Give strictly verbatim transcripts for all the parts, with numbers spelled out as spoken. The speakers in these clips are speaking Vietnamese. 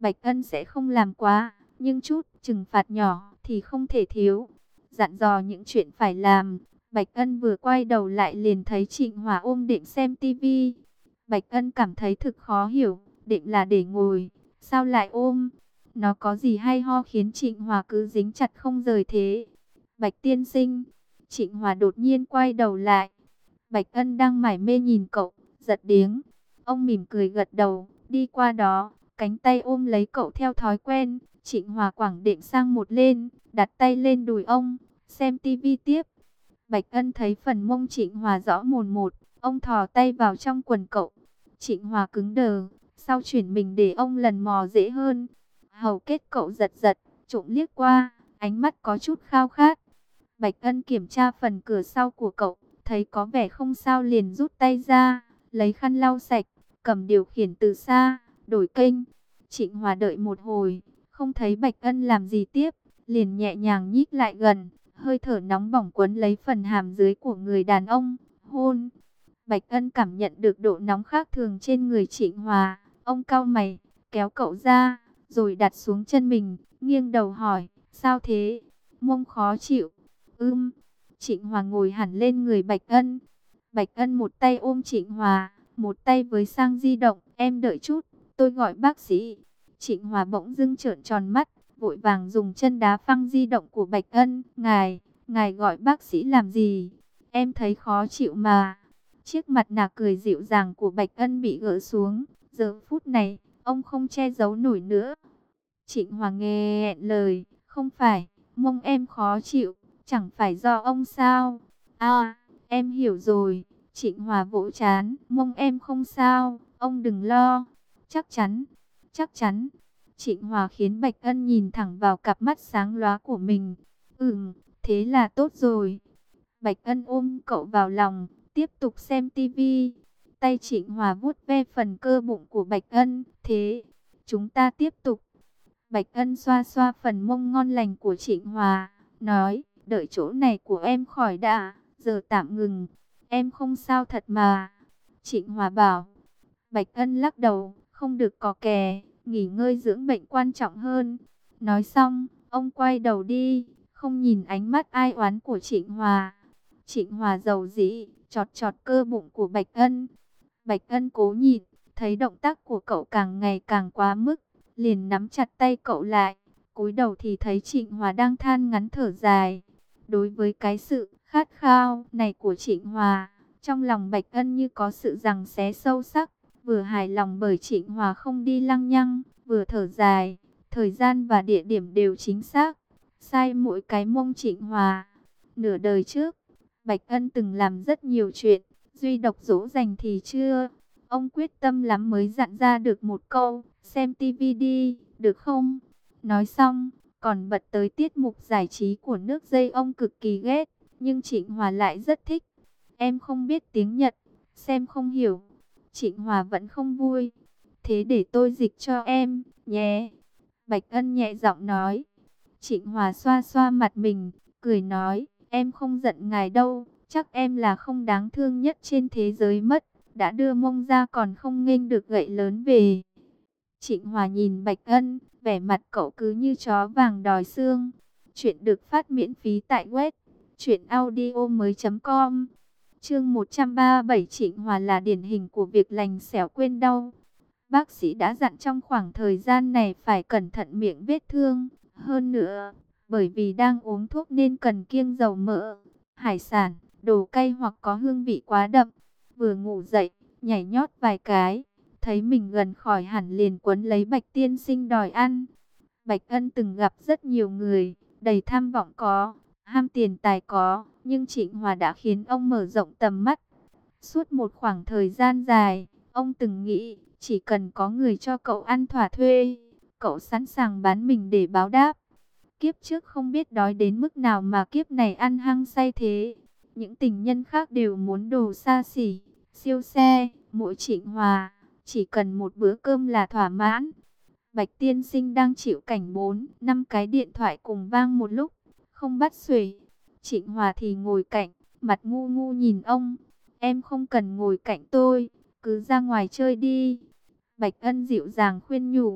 Bạch Ân sẽ không làm quá, nhưng chút trừng phạt nhỏ thì không thể thiếu. Dặn dò những chuyện phải làm, Bạch Ân vừa quay đầu lại liền thấy Trịnh Hòa ôm Đệm xem tivi. Bạch Ân cảm thấy thực khó hiểu, Đệm là để ngồi, sao lại ôm? Nó có gì hay ho khiến Trịnh Hòa cứ dính chặt không rời thế? Bạch tiên sinh, Trịnh Hòa đột nhiên quay đầu lại. Bạch Ân đang mải mê nhìn cậu, giật điếng. Ông mỉm cười gật đầu, đi qua đó, cánh tay ôm lấy cậu theo thói quen. Trịnh Hòa quẳng Đệm sang một lên, đặt tay lên đùi ông, xem tivi tiếp. Bạch Ân thấy phần mông Trịnh Hòa rõ mồn một, ông thò tay vào trong quần cậu. Trịnh Hòa cứng đờ, sau chuyển mình để ông lần mò dễ hơn. Hầu kết cậu giật giật, trộm liếc qua, ánh mắt có chút khao khát. Bạch Ân kiểm tra phần cửa sau của cậu, thấy có vẻ không sao liền rút tay ra, lấy khăn lau sạch, cầm điều khiển từ xa, đổi kênh. Trịnh Hòa đợi một hồi, không thấy Bạch Ân làm gì tiếp, liền nhẹ nhàng nhích lại gần, hơi thở nóng bỏng quấn lấy phần hàm dưới của người đàn ông, hôn. Bạch Ân cảm nhận được độ nóng khác thường trên người Trịnh Hòa, ông cau mày, kéo cậu ra, rồi đặt xuống chân mình, nghiêng đầu hỏi, sao thế? Mông khó chịu. Ưm. Trịnh Hòa ngồi hẳn lên người Bạch Ân. Bạch Ân một tay ôm Trịnh Hòa, một tay với sang di động, em đợi chút, tôi gọi bác sĩ. Trịnh Hòa bỗng dưng trợn tròn mắt, vội vàng dùng chân đá phăng di động của Bạch Ân. Ngài, ngài gọi bác sĩ làm gì? Em thấy khó chịu mà. Chiếc mặt nạ cười dịu dàng của Bạch Ân bị gỡ xuống. Giờ phút này, ông không che giấu nổi nữa. Trịnh Hòa nghe lời, không phải, mông em khó chịu, chẳng phải do ông sao? À, em hiểu rồi. Trịnh Hòa vỗ trán, mông em không sao, ông đừng lo. Chắc chắn, chắc chắn. Trịnh Hòa khiến Bạch Ân nhìn thẳng vào cặp mắt sáng lóa của mình. Ừm, thế là tốt rồi. Bạch Ân ôm cậu vào lòng, tiếp tục xem tivi. Tay Trịnh Hòa vuốt ve phần cơ bụng của Bạch Ân. Thế, chúng ta tiếp tục. Bạch Ân xoa xoa phần mông ngon lành của Trịnh Hòa, nói, đợi chỗ này của em khỏi đã, giờ tạm ngừng. Em không sao thật mà. Trịnh Hòa bảo. Bạch Ân lắc đầu, không được cò kè, nghỉ ngơi dưỡng bệnh quan trọng hơn. Nói xong, ông quay đầu đi, không nhìn ánh mắt ai oán của Trịnh Hòa. Trịnh Hòa giàu dĩ, chọt chọt cơ bụng của Bạch Ân. Bạch Ân cố nhịn, thấy động tác của cậu càng ngày càng quá mức, liền nắm chặt tay cậu lại. Cúi đầu thì thấy Trịnh Hòa đang than ngắn thở dài. Đối với cái sự khát khao này của Trịnh Hòa, trong lòng Bạch Ân như có sự giằng xé sâu sắc. Vừa hài lòng bởi Trịnh Hòa không đi lăng nhăng, vừa thở dài, thời gian và địa điểm đều chính xác, sai mỗi cái mông Trịnh Hòa. Nửa đời trước, Bạch Ân từng làm rất nhiều chuyện, duy độc dỗ dành thì chưa. Ông quyết tâm lắm mới dặn ra được một câu, xem tivi đi, được không? Nói xong, còn bật tới tiết mục giải trí của nước dây ông cực kỳ ghét, nhưng Trịnh Hòa lại rất thích. Em không biết tiếng Nhật, xem không hiểu. Trịnh Hòa vẫn không vui. Thế để tôi dịch cho em, nhé. Bạch Ân nhẹ giọng nói. Trịnh Hòa xoa xoa mặt mình, cười nói, em không giận ngài đâu, chắc em là không đáng thương nhất trên thế giới mất, đã đưa mông ra còn không nghênh được gậy lớn về. Trịnh Hòa nhìn Bạch Ân, vẻ mặt cậu cứ như chó vàng đòi xương. Chuyện được phát miễn phí tại web truyện audio mới chấm com. Chương một trăm ba mươi bảy. Trịnh Hòa là điển hình của việc lành xẻo quên đau. Bác sĩ đã dặn trong khoảng thời gian này phải cẩn thận miệng vết thương. Hơn nữa, bởi vì đang uống thuốc nên cần kiêng dầu mỡ, hải sản, đồ cay hoặc có hương vị quá đậm. Vừa ngủ dậy, nhảy nhót vài cái, thấy mình gần khỏi hẳn liền quấn lấy Bạch tiên sinh đòi ăn. Bạch Ân từng gặp rất nhiều người, đầy tham vọng có, ham tiền tài có, nhưng Trịnh Hòa đã khiến ông mở rộng tầm mắt. Suốt một khoảng thời gian dài, ông từng nghĩ, chỉ cần có người cho cậu ăn thỏa thuê, cậu sẵn sàng bán mình để báo đáp. Kiếp trước không biết đói đến mức nào mà kiếp này ăn hăng say thế. Những tình nhân khác đều muốn đồ xa xỉ, siêu xe, mỗi Trịnh Hòa, chỉ cần một bữa cơm là thỏa mãn. Bạch tiên sinh đang chịu cảnh bốn, năm cái điện thoại cùng vang một lúc, không bắt xuể. Trịnh Hòa thì ngồi cạnh, mặt ngu ngu nhìn ông. Em không cần ngồi cạnh tôi, cứ ra ngoài chơi đi. Bạch Ân dịu dàng khuyên nhủ.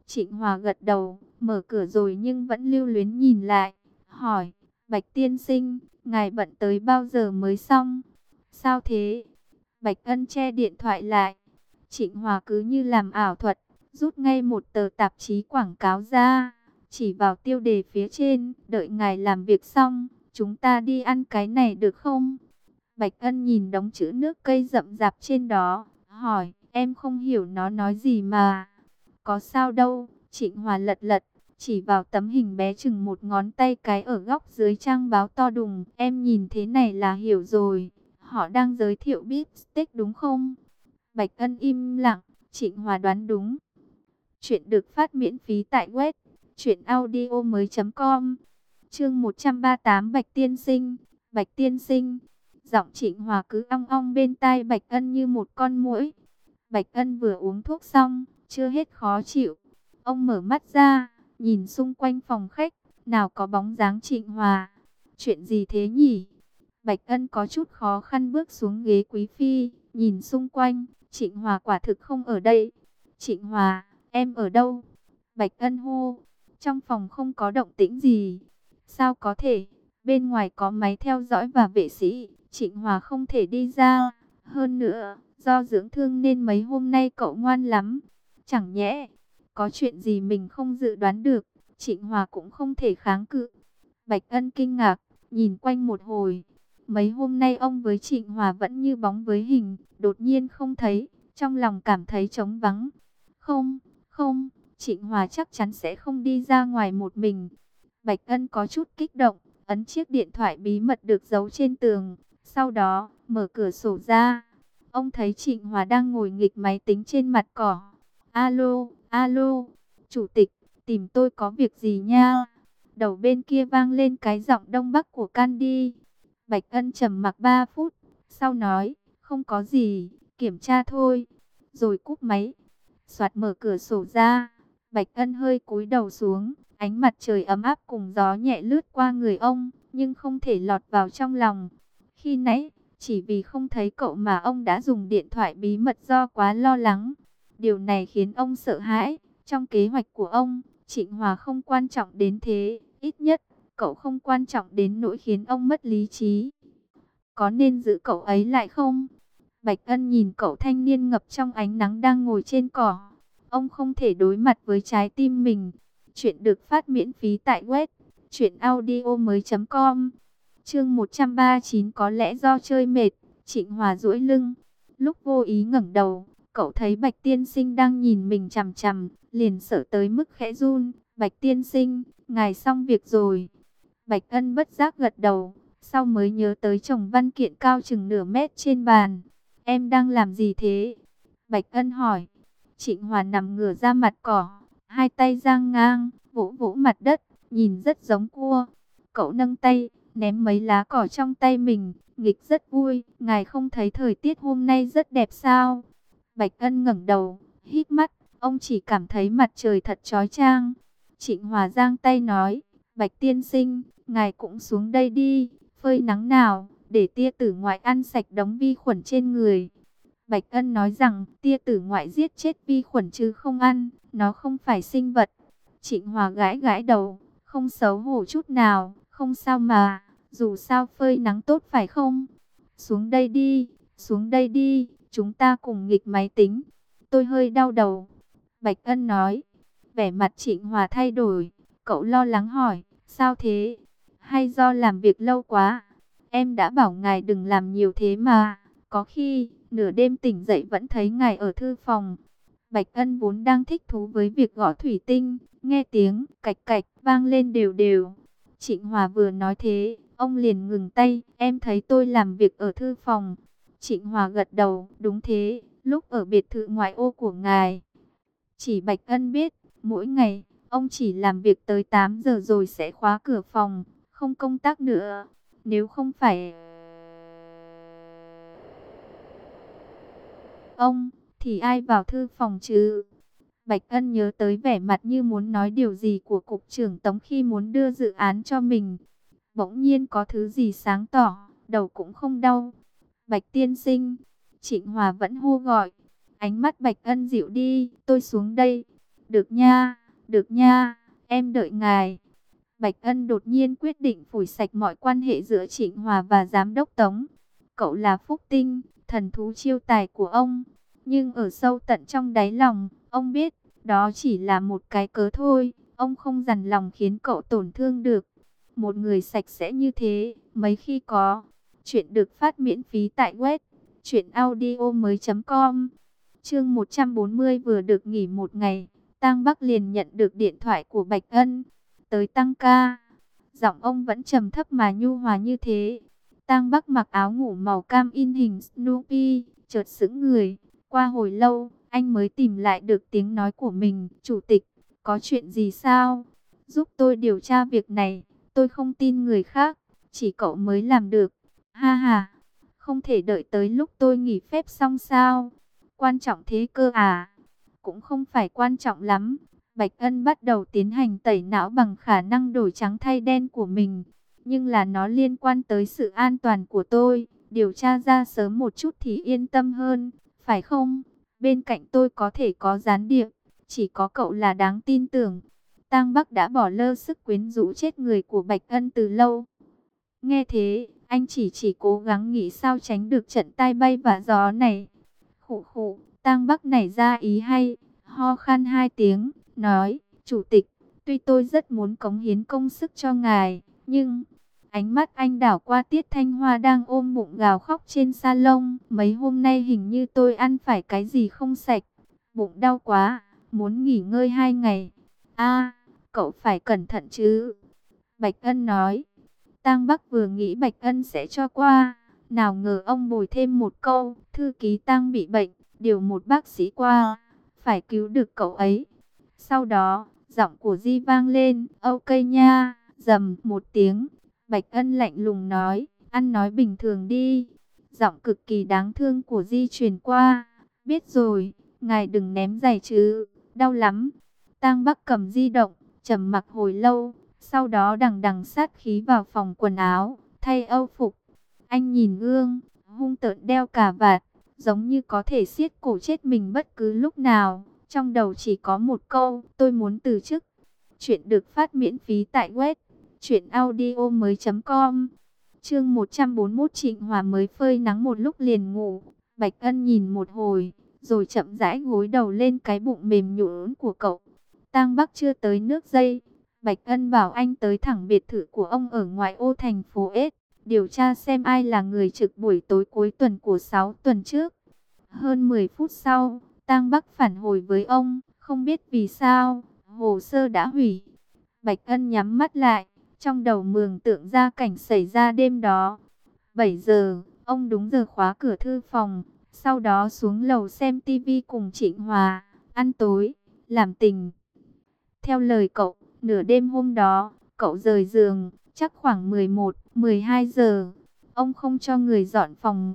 Trịnh Hòa gật đầu, mở cửa rồi nhưng vẫn lưu luyến nhìn lại, hỏi, Bạch tiên sinh, ngài bận tới bao giờ mới xong? Sao thế? Bạch Ân che điện thoại lại. Trịnh Hòa cứ như làm ảo thuật, rút ngay một tờ tạp chí quảng cáo ra, chỉ vào tiêu đề phía trên, đợi ngài làm việc xong, chúng ta đi ăn cái này được không? Bạch Ân nhìn đống chữ nước cây rậm rạp trên đó, hỏi, em không hiểu nó nói gì mà. Có sao đâu, Trịnh Hòa lật lật, chỉ vào tấm hình bé chừng một ngón tay cái ở góc dưới trang báo to đùng. Em nhìn thế này là hiểu rồi, họ đang giới thiệu beef steak đúng không? Bạch Ân im lặng, Trịnh Hòa đoán đúng. Chuyện được phát miễn phí tại web truyện audio mới chấm com. Chương một trăm ba mươi tám Bạch tiên sinh, Bạch tiên sinh. Giọng Trịnh Hòa cứ ong ong bên tai Bạch Ân như một con muỗi. Bạch Ân vừa uống thuốc xong, chưa hết khó chịu. Ông mở mắt ra, nhìn xung quanh phòng khách, nào có bóng dáng Trịnh Hòa. Chuyện gì thế nhỉ? Bạch Ân có chút khó khăn bước xuống ghế quý phi, nhìn xung quanh, Trịnh Hòa quả thực không ở đây. Trịnh Hòa, em ở đâu? Bạch Ân hô. Trong phòng không có động tĩnh gì. Sao có thể? Bên ngoài có máy theo dõi và vệ sĩ, Trịnh Hòa không thể đi ra. Hơn nữa, do dưỡng thương nên mấy hôm nay cậu ngoan lắm. Chẳng nhẽ, có chuyện gì mình không dự đoán được, Trịnh Hòa cũng không thể kháng cự. Bạch Ân kinh ngạc, nhìn quanh một hồi. Mấy hôm nay ông với Trịnh Hòa vẫn như bóng với hình, đột nhiên không thấy, trong lòng cảm thấy trống vắng. Không, không, Trịnh Hòa chắc chắn sẽ không đi ra ngoài một mình. Bạch Ân có chút kích động, ấn chiếc điện thoại bí mật được giấu trên tường, sau đó mở cửa sổ ra. Ông thấy Trịnh Hòa đang ngồi nghịch máy tính trên mặt cỏ. Alo, alo, chủ tịch, tìm tôi có việc gì nha? Đầu bên kia vang lên cái giọng Đông Bắc của Candy. Bạch Ân trầm mặc ba phút, sau nói, không có gì, kiểm tra thôi, rồi cúp máy. Soạt mở cửa sổ ra, Bạch Ân hơi cúi đầu xuống, ánh mặt trời ấm áp cùng gió nhẹ lướt qua người ông, nhưng không thể lọt vào trong lòng. Khi nãy, chỉ vì không thấy cậu mà ông đã dùng điện thoại bí mật do quá lo lắng. Điều này khiến ông sợ hãi. Trong kế hoạch của ông, Trịnh Hòa không quan trọng đến thế, ít nhất cậu không quan trọng đến nỗi khiến ông mất lý trí. Có nên giữ cậu ấy lại không? Bạch Ân nhìn cậu thanh niên ngập trong ánh nắng đang ngồi trên cỏ. Ông không thể đối mặt với trái tim mình. Chuyện được phát miễn phí tại web truyện audio mới chấm com. Chương một trăm ba mươi chín có lẽ do chơi mệt, Trịnh Hòa duỗi lưng. Lúc vô ý ngẩng đầu, cậu thấy Bạch tiên sinh đang nhìn mình chằm chằm, liền sợ tới mức khẽ run. Bạch tiên sinh, ngài xong việc rồi. Bạch Ân bất giác gật đầu, sau mới nhớ tới chồng văn kiện cao chừng nửa mét trên bàn. Em đang làm gì thế? Bạch Ân hỏi. Trịnh Hòa nằm ngửa ra mặt cỏ, hai tay dang ngang, vỗ vỗ mặt đất, nhìn rất giống cua. Cậu nâng tay, ném mấy lá cỏ trong tay mình, nghịch rất vui. Ngài không thấy thời tiết hôm nay rất đẹp sao? Bạch Ân ngẩng đầu, hít mắt, ông chỉ cảm thấy mặt trời thật chói chang. Trịnh Hòa giang tay nói, Bạch tiên sinh, ngài cũng xuống đây đi, phơi nắng nào, để tia tử ngoại ăn sạch đống vi khuẩn trên người. Bạch Ân nói rằng, tia tử ngoại giết chết vi khuẩn chứ không ăn, nó không phải sinh vật. Trịnh Hòa gãi gãi đầu, không xấu hổ chút nào, không sao mà, dù sao phơi nắng tốt phải không? Xuống đây đi, xuống đây đi, chúng ta cùng nghịch máy tính. Tôi hơi đau đầu. Bạch Ân nói. Vẻ mặt Trịnh Hòa thay đổi, cậu lo lắng hỏi, sao thế? Hay do làm việc lâu quá? Em đã bảo ngài đừng làm nhiều thế mà, có khi nửa đêm tỉnh dậy vẫn thấy ngài ở thư phòng. Bạch Ân vốn đang thích thú với việc gõ thủy tinh, nghe tiếng cạch cạch vang lên đều đều. Trịnh Hòa vừa nói thế, ông liền ngừng tay, em thấy tôi làm việc ở thư phòng. Trịnh Hòa gật đầu, đúng thế, lúc ở biệt thự ngoại ô của ngài. Chỉ Bạch Ân biết, mỗi ngày, ông chỉ làm việc tới tám giờ rồi sẽ khóa cửa phòng, không công tác nữa. Nếu không phải ông, thì ai vào thư phòng chứ? Bạch Ân nhớ tới vẻ mặt như muốn nói điều gì của cục trưởng Tống khi muốn đưa dự án cho mình. Bỗng nhiên có thứ gì sáng tỏ, đầu cũng không đau. Bạch tiên sinh, Trịnh Hòa vẫn hô gọi. Ánh mắt Bạch Ân dịu đi, tôi xuống đây. Được nha, được nha, em đợi ngài. Bạch Ân đột nhiên quyết định phủi sạch mọi quan hệ giữa Trịnh Hòa và Giám đốc Tống. Cậu là phúc tinh, thần thú chiêu tài của ông. Nhưng ở sâu tận trong đáy lòng, ông biết, đó chỉ là một cái cớ thôi. Ông không dằn lòng khiến cậu tổn thương được. Một người sạch sẽ như thế, mấy khi có. Chuyện được phát miễn phí tại web truyện audio mới chấm com. Chương một trăm bốn mươi vừa được nghỉ một ngày, Tang Bắc liền nhận được điện thoại của Bạch Ân. Tới tăng ca. Giọng ông vẫn trầm thấp mà nhu hòa như thế. Tang Bắc mặc áo ngủ màu cam in hình Snoopy, chợt sững người. Qua hồi lâu, anh mới tìm lại được tiếng nói của mình. Chủ tịch, có chuyện gì sao? Giúp tôi điều tra việc này. Tôi không tin người khác, chỉ cậu mới làm được. Ha ha, không thể đợi tới lúc tôi nghỉ phép xong sao? Quan trọng thế cơ à? Cũng không phải quan trọng lắm. Bạch Ân bắt đầu tiến hành tẩy não bằng khả năng đổi trắng thay đen của mình. Nhưng là nó liên quan tới sự an toàn của tôi. Điều tra ra sớm một chút thì yên tâm hơn, phải không? Bên cạnh tôi có thể có gián điệp, chỉ có cậu là đáng tin tưởng. Tang Bắc đã bỏ lơ sức quyến rũ chết người của Bạch Ân từ lâu. Nghe thế, anh chỉ chỉ cố gắng nghĩ sao tránh được trận tai bay vạ gió này. Khụ khụ, Tang Bắc nảy ra ý hay, ho khan hai tiếng, nói, Chủ tịch, tuy tôi rất muốn cống hiến công sức cho ngài, nhưng... Ánh mắt anh đảo qua Tiết Thanh Hoa đang ôm bụng gào khóc trên salon. Mấy hôm nay hình như tôi ăn phải cái gì không sạch. Bụng đau quá, muốn nghỉ ngơi hai ngày. A, cậu phải cẩn thận chứ. Bạch Ân nói. Tang Bắc vừa nghĩ Bạch Ân sẽ cho qua. Nào ngờ ông bồi thêm một câu. Thư ký Tang bị bệnh, điều một bác sĩ qua. Phải cứu được cậu ấy. Sau đó, giọng của Di vang lên. Ok nha, dầm một tiếng. Bạch Ân lạnh lùng nói, ăn nói bình thường đi. Giọng cực kỳ đáng thương của Di truyền qua. Biết rồi, ngài đừng ném giày chứ, đau lắm. Tang Bắc cầm di động, trầm mặc hồi lâu, sau đó đằng đằng sát khí vào phòng quần áo, thay âu phục. Anh nhìn gương, hung tợn đeo cà vạt, giống như có thể siết cổ chết mình bất cứ lúc nào. Trong đầu chỉ có một câu, tôi muốn từ chức. Chuyện được phát miễn phí tại web truyện audio mới chấm com. Chương một trăm bốn mươi mốt Trịnh Hòa mới phơi nắng một lúc liền ngủ. Bạch Ân nhìn một hồi, rồi chậm rãi gối đầu lên cái bụng mềm nhũn của cậu. Tang Bắc chưa tới nước dây. Bạch Ân bảo anh tới thẳng biệt thự của ông ở ngoại ô thành phố S, điều tra xem ai là người trực buổi tối cuối tuần của sáu tuần trước. Hơn mười phút sau, Tang Bắc phản hồi với ông, không biết vì sao, hồ sơ đã hủy. Bạch Ân nhắm mắt lại, trong đầu mường tượng ra cảnh xảy ra đêm đó. bảy giờ, ông đúng giờ khóa cửa thư phòng, sau đó xuống lầu xem tivi cùng Trịnh Hòa, ăn tối, làm tình. Theo lời cậu, nửa đêm hôm đó, cậu rời giường, chắc khoảng mười một, mười hai giờ. Ông không cho người dọn phòng.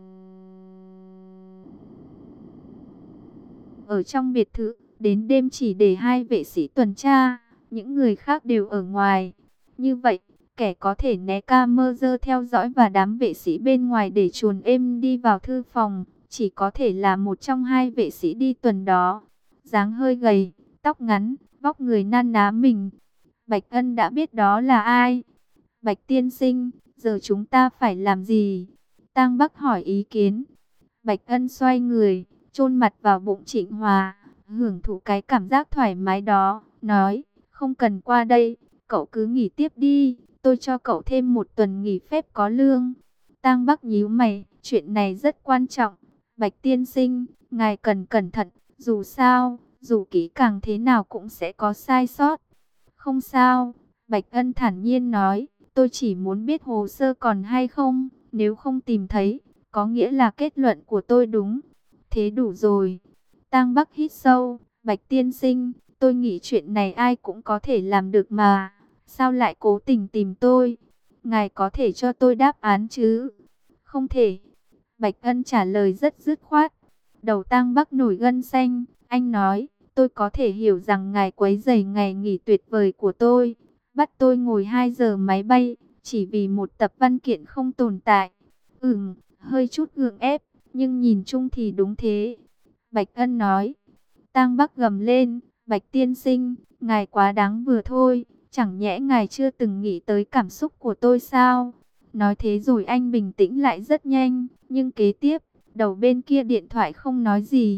Ở trong biệt thự, đến đêm chỉ để hai vệ sĩ tuần tra, những người khác đều ở ngoài. Như vậy, kẻ có thể né camera theo dõi và đám vệ sĩ bên ngoài để chuồn êm đi vào thư phòng, chỉ có thể là một trong hai vệ sĩ đi tuần đó. Dáng hơi gầy, tóc ngắn, vóc người nan ná mình. Bạch Ân đã biết đó là ai. Bạch tiên sinh, giờ chúng ta phải làm gì? Tang Bắc hỏi ý kiến. Bạch Ân xoay người, chôn mặt vào bụng Trịnh Hòa, hưởng thụ cái cảm giác thoải mái đó, nói, không cần qua đây, cậu cứ nghỉ tiếp đi, tôi cho cậu thêm một tuần nghỉ phép có lương. Tang Bắc nhíu mày, chuyện này rất quan trọng. Bạch tiên sinh, ngài cần cẩn thận, dù sao, dù kỹ càng thế nào cũng sẽ có sai sót. Không sao, Bạch Ân thản nhiên nói, tôi chỉ muốn biết hồ sơ còn hay không, nếu không tìm thấy, có nghĩa là kết luận của tôi đúng. Thế đủ rồi. Tang Bắc hít sâu, Bạch tiên sinh, tôi nghĩ chuyện này ai cũng có thể làm được mà. Sao lại cố tình tìm tôi? Ngài có thể cho tôi đáp án chứ? Không thể. Bạch Ân trả lời rất dứt khoát. Đầu Tang Bắc nổi gân xanh. Anh nói, tôi có thể hiểu rằng ngài quấy rầy ngày nghỉ tuyệt vời của tôi. Bắt tôi ngồi hai giờ máy bay, chỉ vì một tập văn kiện không tồn tại. Ừm, hơi chút gượng ép, nhưng nhìn chung thì đúng thế. Bạch Ân nói. Tang Bắc gầm lên, Bạch tiên sinh, ngài quá đáng vừa thôi, chẳng nhẽ ngài chưa từng nghĩ tới cảm xúc của tôi sao? Nói thế rồi anh bình tĩnh lại rất nhanh, nhưng kế tiếp, đầu bên kia điện thoại không nói gì.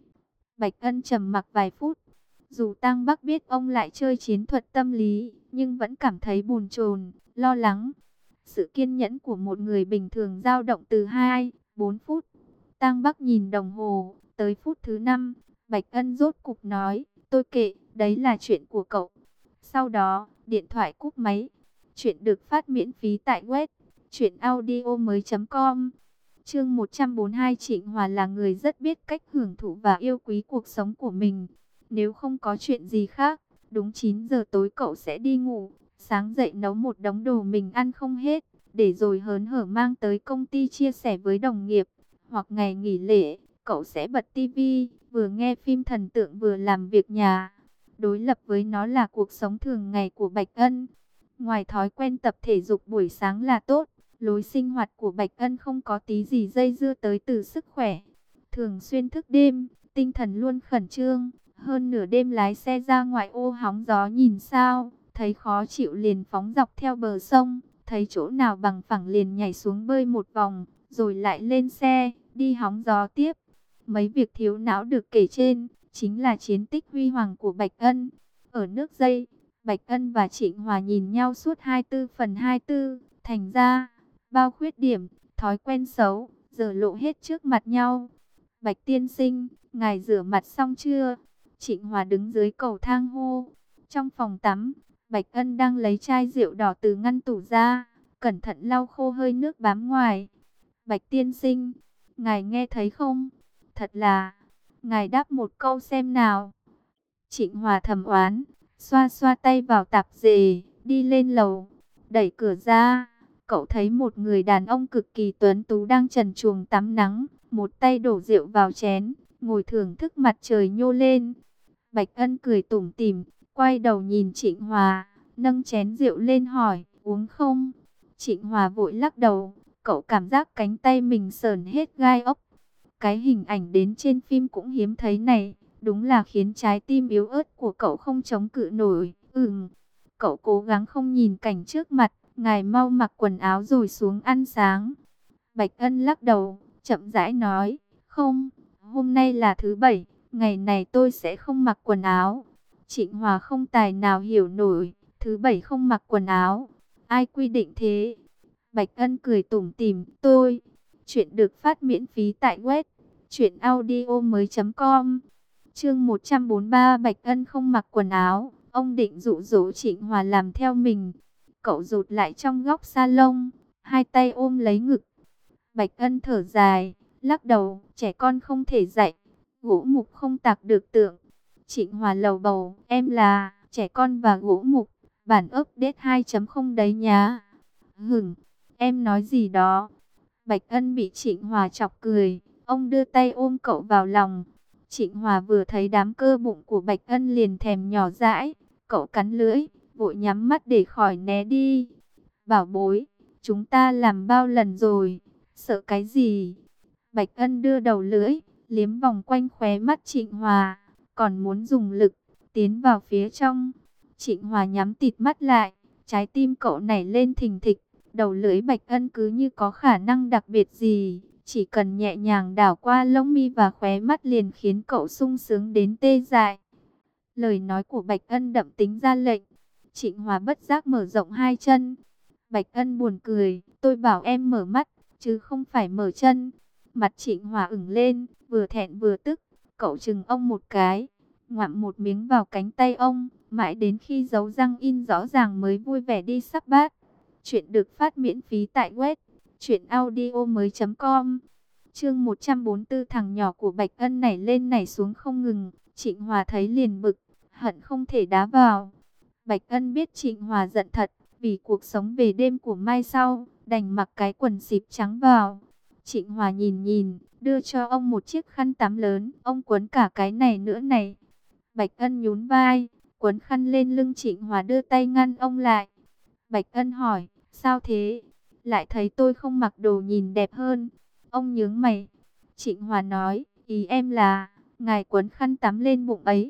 Bạch Ân trầm mặc vài phút, dù Tăng Bắc biết ông lại chơi chiến thuật tâm lý, nhưng vẫn cảm thấy bồn chồn, lo lắng. Sự kiên nhẫn của một người bình thường dao động từ hai, bốn phút. Tăng Bắc nhìn đồng hồ, tới phút thứ năm, Bạch Ân rốt cục nói, tôi kệ, đấy là chuyện của cậu. Sau đó, điện thoại cúp máy. Chuyện được phát miễn phí tại web truyệnaudiomoi chấm com. Chương một trăm bốn mươi hai, Trịnh Hòa là người rất biết cách hưởng thụ và yêu quý cuộc sống của mình. Nếu không có chuyện gì khác, đúng chín giờ tối cậu sẽ đi ngủ, sáng dậy nấu một đống đồ mình ăn không hết, để rồi hớn hở mang tới công ty chia sẻ với đồng nghiệp. Hoặc ngày nghỉ lễ, cậu sẽ bật tivi, vừa nghe phim thần tượng vừa làm việc nhà. Đối lập với nó là cuộc sống thường ngày của Bạch Ân. Ngoài thói quen tập thể dục buổi sáng là tốt, lối sinh hoạt của Bạch Ân không có tí gì dây dưa tới từ sức khỏe. Thường xuyên thức đêm, tinh thần luôn khẩn trương, hơn nửa đêm lái xe ra ngoại ô hóng gió nhìn sao, thấy khó chịu liền phóng dọc theo bờ sông, thấy chỗ nào bằng phẳng liền nhảy xuống bơi một vòng, rồi lại lên xe, đi hóng gió tiếp. Mấy việc thiếu não được kể trên, chính là chiến tích huy hoàng của Bạch Ân. Ở nước Dây, Bạch Ân và Trịnh Hòa nhìn nhau suốt hai mươi tư phần hai mươi tư, thành ra, bao khuyết điểm, thói quen xấu, giờ lộ hết trước mặt nhau. Bạch tiên sinh, ngài rửa mặt xong chưa? Trịnh Hòa đứng dưới cầu thang hô. Trong phòng tắm, Bạch Ân đang lấy chai rượu đỏ từ ngăn tủ ra, cẩn thận lau khô hơi nước bám ngoài. Bạch tiên sinh, ngài nghe thấy không? Thật là, ngài đáp một câu xem nào. Trịnh Hòa thầm oán, xoa xoa tay vào tạp dề, đi lên lầu, đẩy cửa ra. Cậu thấy một người đàn ông cực kỳ tuấn tú đang trần truồng tắm nắng, một tay đổ rượu vào chén, ngồi thưởng thức mặt trời nhô lên. Bạch Ân cười tủm tỉm, quay đầu nhìn Trịnh Hòa, nâng chén rượu lên hỏi, uống không? Trịnh Hòa vội lắc đầu, cậu cảm giác cánh tay mình sởn hết gai ốc. Cái hình ảnh đến trên phim cũng hiếm thấy này, đúng là khiến trái tim yếu ớt của cậu không chống cự nổi. Ừm, cậu cố gắng không nhìn cảnh trước mặt, ngài mau mặc quần áo rồi xuống ăn sáng. Bạch Ân lắc đầu, chậm rãi nói, không, hôm nay là thứ bảy, ngày này tôi sẽ không mặc quần áo. Trịnh Hòa không tài nào hiểu nổi, thứ bảy không mặc quần áo, ai quy định thế? Bạch Ân cười tủm tỉm, tôi. Chuyện được phát miễn phí tại web truyệnaudiomoi chấm com. Chương một trăm bốn mươi ba, Bạch Ân không mặc quần áo, ông định dụ dỗ Trịnh Hòa làm theo mình. Cậu rụt lại trong góc salon, hai tay ôm lấy ngực. Bạch Ân thở dài, lắc đầu, trẻ con không thể dạy, gỗ mục không tạc được tượng. Trịnh Hòa lầu bầu, em là trẻ con và gỗ mục, bản update hai chấm không đấy nhá. Hửng, em nói gì đó? Bạch Ân bị Trịnh Hòa chọc cười, ông đưa tay ôm cậu vào lòng. Trịnh Hòa vừa thấy đám cơ bụng của Bạch Ân liền thèm nhỏ dãi, cậu cắn lưỡi, vội nhắm mắt để khỏi né đi. Bảo bối, chúng ta làm bao lần rồi, sợ cái gì? Bạch Ân đưa đầu lưỡi, liếm vòng quanh khóe mắt Trịnh Hòa, còn muốn dùng lực, tiến vào phía trong. Trịnh Hòa nhắm tịt mắt lại, trái tim cậu nảy lên thình thịch, đầu lưỡi Bạch Ân cứ như có khả năng đặc biệt gì, chỉ cần nhẹ nhàng đảo qua lông mi và khóe mắt liền khiến cậu sung sướng đến tê dại. Lời nói của Bạch Ân đậm tính ra lệnh, Trịnh Hòa bất giác mở rộng hai chân. Bạch Ân buồn cười, tôi bảo em mở mắt, chứ không phải mở chân. Mặt Trịnh Hòa ửng lên, vừa thẹn vừa tức, cậu chừng ông một cái, ngoạm một miếng vào cánh tay ông, mãi đến khi dấu răng in rõ ràng mới vui vẻ đi sắp bát. Chuyện được phát miễn phí tại web truyệnaudiomoi chấm com. Chương một trăm bốn mươi tư, thằng nhỏ của Bạch Ân nảy lên nảy xuống không ngừng, Trịnh Hòa thấy liền bực, hận không thể đá vào. Bạch Ân biết Trịnh Hòa giận thật, vì cuộc sống về đêm của mai sau, đành mặc cái quần xịp trắng vào. Trịnh Hòa nhìn nhìn, đưa cho ông một chiếc khăn tắm lớn, ông quấn cả cái này nữa này. Bạch Ân nhún vai, quấn khăn lên lưng Trịnh Hòa, đưa tay ngăn ông lại. Bạch Ân hỏi, sao thế? Lại thấy tôi không mặc đồ nhìn đẹp hơn. Ông nhướng mày. Trịnh Hòa nói, ý em là, ngài quấn khăn tắm lên bụng ấy.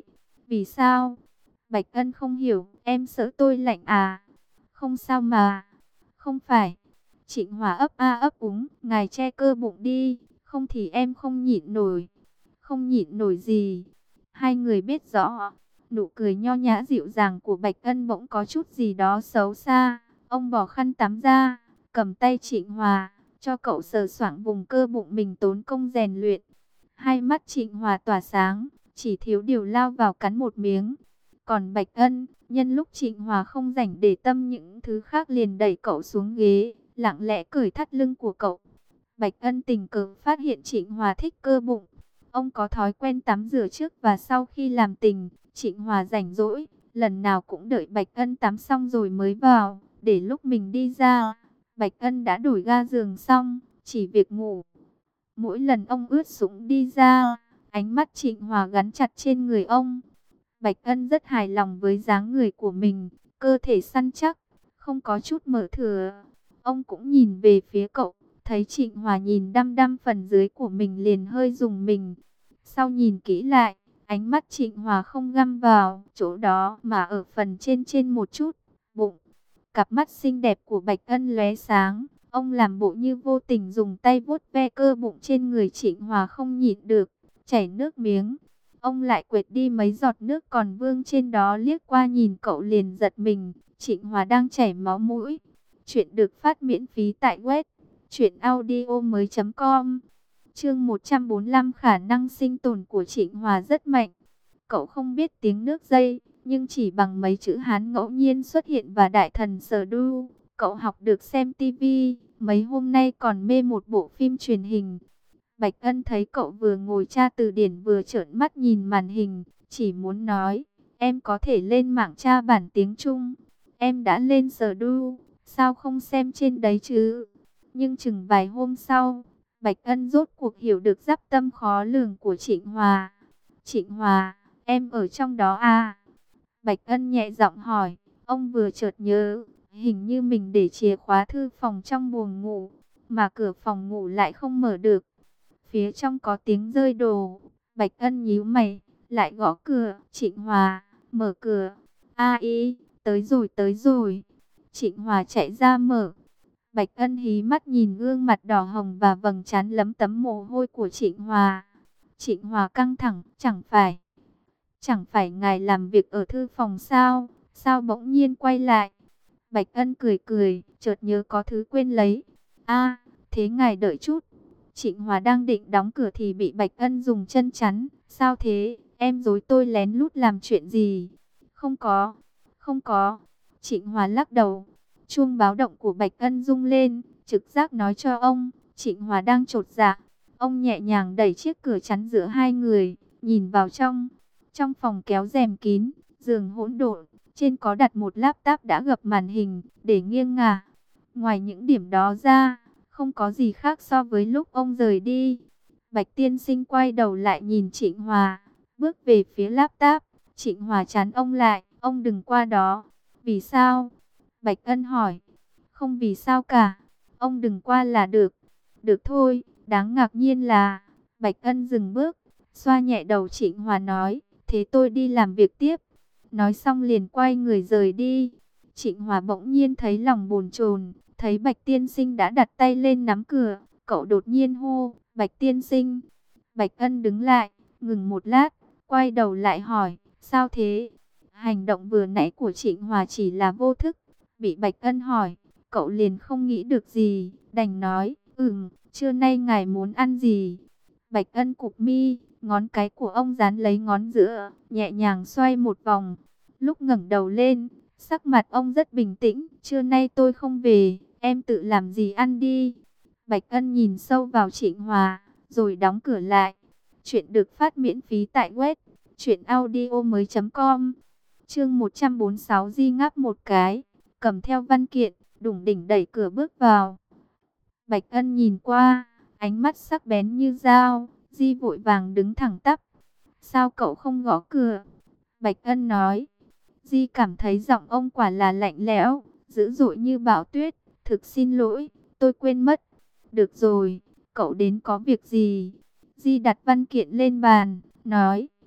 Vì sao? Bạch Ân không hiểu, em sợ tôi lạnh à? Không sao mà. Không phải. Trịnh Hòa ấp a ấp úng, ngài che cơ bụng đi, không thì em không nhịn nổi. Không nhịn nổi gì? Hai người biết rõ, nụ cười nho nhã dịu dàng của Bạch Ân bỗng có chút gì đó xấu xa. Ông bỏ khăn tắm ra, cầm tay Trịnh Hòa, cho cậu sờ soạng vùng cơ bụng mình tốn công rèn luyện. Hai mắt Trịnh Hòa tỏa sáng, chỉ thiếu điều lao vào cắn một miếng. Còn Bạch Ân, nhân lúc Trịnh Hòa không rảnh để tâm những thứ khác liền đẩy cậu xuống ghế, lặng lẽ cởi thắt lưng của cậu. Bạch Ân tình cờ phát hiện Trịnh Hòa thích cơ bụng. Ông có thói quen tắm rửa trước và sau khi làm tình. Trịnh Hòa rảnh rỗi, lần nào cũng đợi Bạch Ân tắm xong rồi mới vào, để lúc mình đi ra, Bạch Ân đã đổi ga giường xong, chỉ việc ngủ. Mỗi lần ông ướt sũng đi ra, ánh mắt Trịnh Hòa gắn chặt trên người ông. Bạch Ân rất hài lòng với dáng người của mình, cơ thể săn chắc, không có chút mỡ thừa. Ông cũng nhìn về phía cậu, thấy Trịnh Hòa nhìn đăm đăm phần dưới của mình liền hơi rùng mình. Sau nhìn kỹ lại, ánh mắt Trịnh Hòa không găm vào chỗ đó mà ở phần trên trên một chút, bụng. Cặp mắt xinh đẹp của Bạch Ân lóe sáng, ông làm bộ như vô tình dùng tay vuốt ve cơ bụng trên người Trịnh Hòa không nhịn được, chảy nước miếng. Ông lại quệt đi mấy giọt nước còn vương trên đó liếc qua nhìn cậu liền giật mình, Trịnh Hòa đang chảy máu mũi. Chuyện được phát miễn phí tại web truyện audio mới chấm com. Chương một trăm bốn mươi lăm, khả năng sinh tồn của Trịnh Hòa rất mạnh. Cậu không biết tiếng nước dây, nhưng chỉ bằng mấy chữ Hán ngẫu nhiên xuất hiện và đại thần Sở Đu, cậu học được xem tivi, mấy hôm nay còn mê một bộ phim truyền hình. Bạch Ân thấy cậu vừa ngồi tra từ điển vừa trợn mắt nhìn màn hình, chỉ muốn nói, em có thể lên mạng tra bản tiếng Trung. Em đã lên Sở Đu, sao không xem trên đấy chứ? Nhưng chừng vài hôm sau, Bạch Ân rốt cuộc hiểu được dắp tâm khó lường của Trịnh Hòa. Trịnh Hòa, em ở trong đó à? Bạch Ân nhẹ giọng hỏi, ông vừa chợt nhớ, hình như mình để chìa khóa thư phòng trong buồng ngủ, mà cửa phòng ngủ lại không mở được. Phía trong có tiếng rơi đồ, Bạch Ân nhíu mày, lại gõ cửa, Trịnh Hòa, mở cửa. A y, tới rồi tới rồi. Trịnh Hòa chạy ra mở. Bạch Ân hí mắt nhìn gương mặt đỏ hồng và vầng trán lấm tấm mồ hôi của Trịnh Hòa. Trịnh Hòa căng thẳng, chẳng phải, chẳng phải ngài làm việc ở thư phòng sao, sao bỗng nhiên quay lại. Bạch Ân cười cười, chợt nhớ có thứ quên lấy. A, thế ngài đợi chút. Trịnh Hòa đang định đóng cửa thì bị Bạch Ân dùng chân chắn. Sao thế, em dối tôi lén lút làm chuyện gì? Không có, không có. Trịnh Hòa lắc đầu. Chuông báo động của Bạch Ân rung lên, trực giác nói cho ông, Trịnh Hòa đang chột dạ. Ông nhẹ nhàng đẩy chiếc cửa chắn giữa hai người, nhìn vào trong. Trong phòng kéo rèm kín, giường hỗn độn, trên có đặt một laptop đã gập màn hình, để nghiêng ngả. Ngoài những điểm đó ra, không có gì khác so với lúc ông rời đi. Bạch tiên sinh quay đầu lại nhìn Trịnh Hòa, bước về phía laptop. Trịnh Hòa chắn ông lại, ông đừng qua đó. Vì sao? Bạch Ân hỏi. Không vì sao cả, ông đừng qua là được. Được thôi, đáng ngạc nhiên là... Bạch Ân dừng bước, xoa nhẹ đầu Trịnh Hòa nói, thế tôi đi làm việc tiếp. Nói xong liền quay người rời đi. Trịnh Hòa bỗng nhiên thấy lòng bồn chồn, thấy Bạch tiên sinh đã đặt tay lên nắm cửa, cậu đột nhiên hô, Bạch tiên sinh. Bạch Ân đứng lại, ngừng một lát, quay đầu lại hỏi, sao thế? Hành động vừa nãy của Trịnh Hòa chỉ là vô thức, bị Bạch Ân hỏi, cậu liền không nghĩ được gì, đành nói, ừm, trưa nay ngài muốn ăn gì? Bạch Ân cụp mi, ngón cái của ông dán lấy ngón giữa, nhẹ nhàng xoay một vòng. Lúc ngẩng đầu lên, sắc mặt ông rất bình tĩnh, trưa nay tôi không về, em tự làm gì ăn đi. Bạch Ân nhìn sâu vào Trịnh Hòa, rồi đóng cửa lại. Chuyện được phát miễn phí tại web truyện audio mới chấm com. Chương một trăm bốn mươi sáu, Di ngáp một cái, cầm theo văn kiện, đủng đỉnh đẩy cửa bước vào. Bạch Ân nhìn qua, ánh mắt sắc bén như dao. Di vội vàng đứng thẳng tắp. Sao cậu không gõ cửa? Bạch Ân nói. Di cảm thấy giọng ông quả là lạnh lẽo, dữ dội như bão tuyết. Thực xin lỗi, tôi quên mất. Được rồi, cậu đến có việc gì? Di đặt văn kiện lên bàn, nói,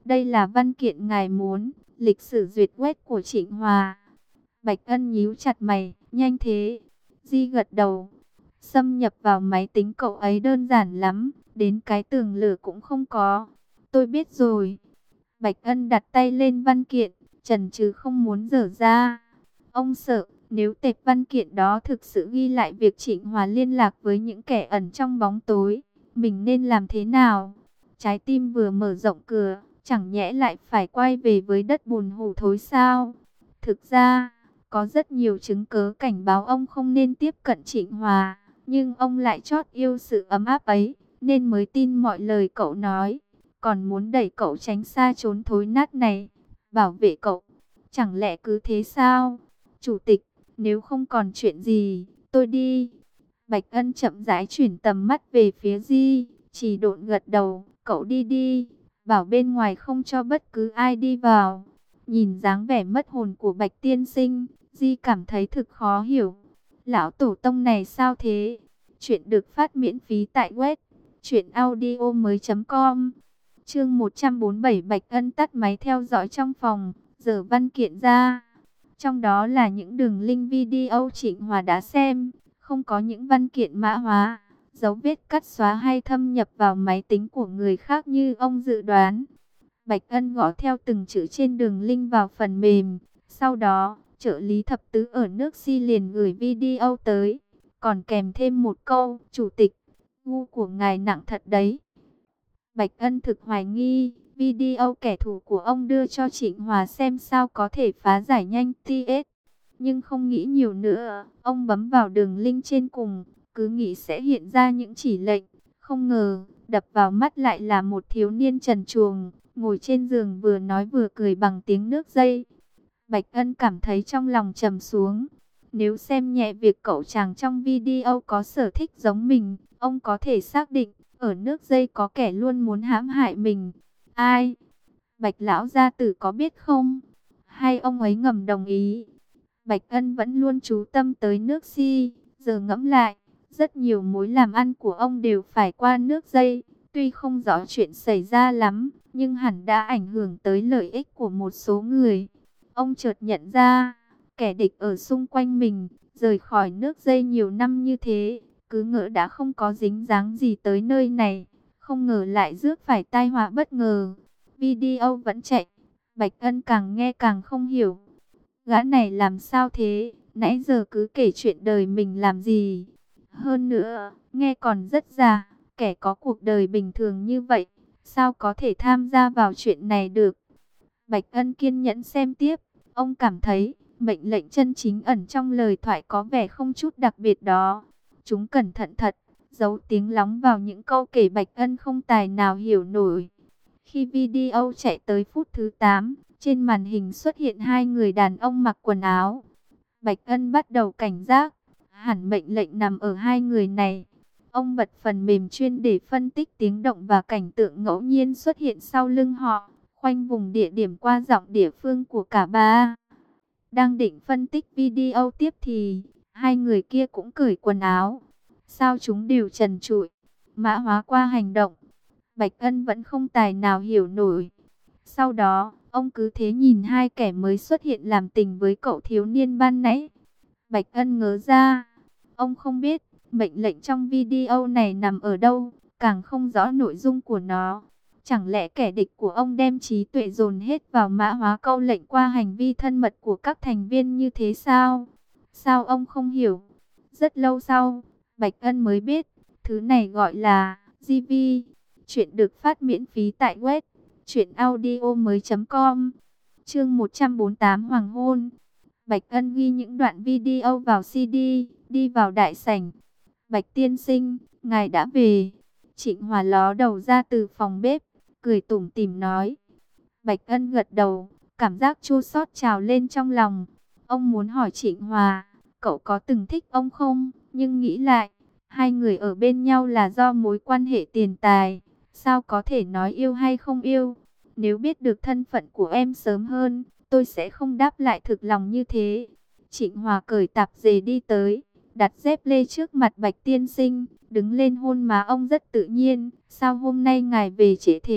Đây là văn kiện ngài muốn, lịch sử duyệt web của Trịnh Hòa. Bạch Ân nhíu chặt mày, nhanh thế. Di gật đầu. Xâm nhập vào máy tính cậu ấy đơn giản lắm, đến cái tường lửa cũng không có. Tôi biết rồi. Bạch Ân đặt tay lên văn kiện, chần chừ không muốn dở ra. Ông sợ, nếu tệp văn kiện đó thực sự ghi lại việc Trịnh Hòa liên lạc với những kẻ ẩn trong bóng tối, mình nên làm thế nào? Trái tim vừa mở rộng cửa, chẳng nhẽ lại phải quay về với đất bùn hủ thối sao? Thực ra, có rất nhiều chứng cớ cảnh báo ông không nên tiếp cận Trịnh Hòa, nhưng ông lại chót yêu sự ấm áp ấy, nên mới tin mọi lời cậu nói, còn muốn đẩy cậu tránh xa chốn thối nát này, bảo vệ cậu. Chẳng lẽ cứ thế sao? Chủ tịch, nếu không còn chuyện gì, tôi đi. Bạch Ân chậm rãi chuyển tầm mắt về phía Di, chỉ độn gật đầu, cậu đi đi, bảo bên ngoài không cho bất cứ ai đi vào. Nhìn dáng vẻ mất hồn của Bạch tiên sinh, Di cảm thấy thực khó hiểu. Lão tổ tông này sao thế? Chuyện được phát miễn phí tại web truyện audio mới chấm com. Chương một trăm bốn mươi bảy. Bạch Ân tắt máy theo dõi trong phòng, dở văn kiện ra. Trong đó là những đường link video Trịnh Hòa đã xem, không có những văn kiện mã hóa, dấu vết cắt xóa hay thâm nhập vào máy tính của người khác như ông dự đoán. Bạch Ân gõ theo từng chữ trên đường link vào phần mềm, sau đó trợ lý thập tứ ở nước Si liền gửi video tới, còn kèm thêm một câu: chủ tịch, ngu của ngài nặng thật đấy. Bạch Ân thực hoài nghi, video kẻ thù của ông đưa cho Trịnh Hòa xem sao có thể phá giải nhanh tê ét. Nhưng không nghĩ nhiều nữa, ông bấm vào đường link trên cùng, cứ nghĩ sẽ hiện ra những chỉ lệnh. Không ngờ, đập vào mắt lại là một thiếu niên trần truồng, ngồi trên giường vừa nói vừa cười bằng tiếng nước dây. Bạch Ân cảm thấy trong lòng trầm xuống. Nếu xem nhẹ việc cậu chàng trong video có sở thích giống mình, ông có thể xác định, ở nước dây có kẻ luôn muốn hãm hại mình. Ai? Bạch lão gia tử có biết không? Hay ông ấy ngầm đồng ý? Bạch Ân vẫn luôn chú tâm tới nước Si, giờ ngẫm lại, rất nhiều mối làm ăn của ông đều phải qua nước dây. Tuy không rõ chuyện xảy ra lắm, nhưng hẳn đã ảnh hưởng tới lợi ích của một số người. Ông chợt nhận ra, kẻ địch ở xung quanh mình, rời khỏi nước dây nhiều năm như thế, cứ ngỡ đã không có dính dáng gì tới nơi này, không ngờ lại rước phải tai họa bất ngờ. Video vẫn chạy, Bạch Ân càng nghe càng không hiểu. Gã này làm sao thế, nãy giờ cứ kể chuyện đời mình làm gì. Hơn nữa, nghe còn rất già, kẻ có cuộc đời bình thường như vậy, sao có thể tham gia vào chuyện này được. Bạch Ân kiên nhẫn xem tiếp, ông cảm thấy mệnh lệnh chân chính ẩn trong lời thoại có vẻ không chút đặc biệt đó. Chúng cẩn thận thật, giấu tiếng lóng vào những câu kể Bạch Ân không tài nào hiểu nổi. Khi video chạy tới phút thứ tám, trên màn hình xuất hiện hai người đàn ông mặc quần áo. Bạch Ân bắt đầu cảnh giác, hẳn mệnh lệnh nằm ở hai người này. Ông bật phần mềm chuyên để phân tích tiếng động và cảnh tượng ngẫu nhiên xuất hiện sau lưng họ, khoanh vùng địa điểm qua giọng địa phương của cả ba. Đang định phân tích video tiếp thì hai người kia cũng cởi quần áo. Sao chúng đều trần trụi, mã hóa qua hành động? Bạch Ân vẫn không tài nào hiểu nổi. Sau đó, ông cứ thế nhìn hai kẻ mới xuất hiện làm tình với cậu thiếu niên ban nãy. Bạch Ân ngớ ra, ông không biết mệnh lệnh trong video này nằm ở đâu, càng không rõ nội dung của nó. Chẳng lẽ kẻ địch của ông đem trí tuệ dồn hết vào mã hóa câu lệnh qua hành vi thân mật của các thành viên như thế sao? Sao ông không hiểu? Rất lâu sau, Bạch Ân mới biết, thứ này gọi là giê vê. Chuyện được phát miễn phí tại web truyện audio mới chấm com. Chương một trăm bốn mươi tám. Hoàng hôn. Bạch Ân ghi những đoạn video vào xê đê, đi vào đại sảnh. Bạch tiên sinh, ngài đã về. Trịnh Hòa ló đầu ra từ phòng bếp, cười tủm tỉm nói. Bạch Ân gật đầu, cảm giác chua xót trào lên trong lòng. Ông muốn hỏi Trịnh Hòa, cậu có từng thích ông không? Nhưng nghĩ lại, hai người ở bên nhau là do mối quan hệ tiền tài, sao có thể nói yêu hay không yêu? Nếu biết được thân phận của em sớm hơn, tôi sẽ không đáp lại thực lòng như thế. Trịnh Hòa cởi tạp dề đi tới, đặt dép lê trước mặt Bạch tiên sinh, đứng lên hôn má ông rất tự nhiên. Sao hôm nay ngài về trễ thế?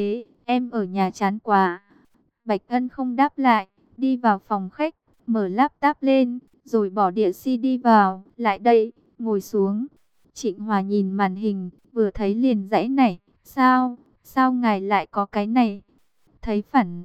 em ở nhà chán quá. Bạch Ân không đáp lại, đi vào phòng khách, mở laptop lên, rồi bỏ đĩa xê đê vào, lại đây, ngồi xuống. Trịnh Hòa nhìn màn hình, vừa thấy liền giãy nảy, sao, sao ngài lại có cái này? Thấy phản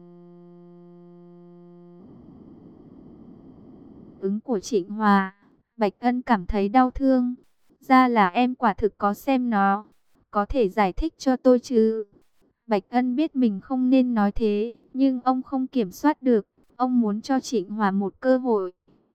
ứng của Trịnh Hòa, Bạch Ân cảm thấy đau thương. Ra là em quả thực có xem nó, có thể giải thích cho tôi chứ? Bạch Ân biết mình không nên nói thế, nhưng ông không kiểm soát được, ông muốn cho Trịnh Hòa một cơ hội.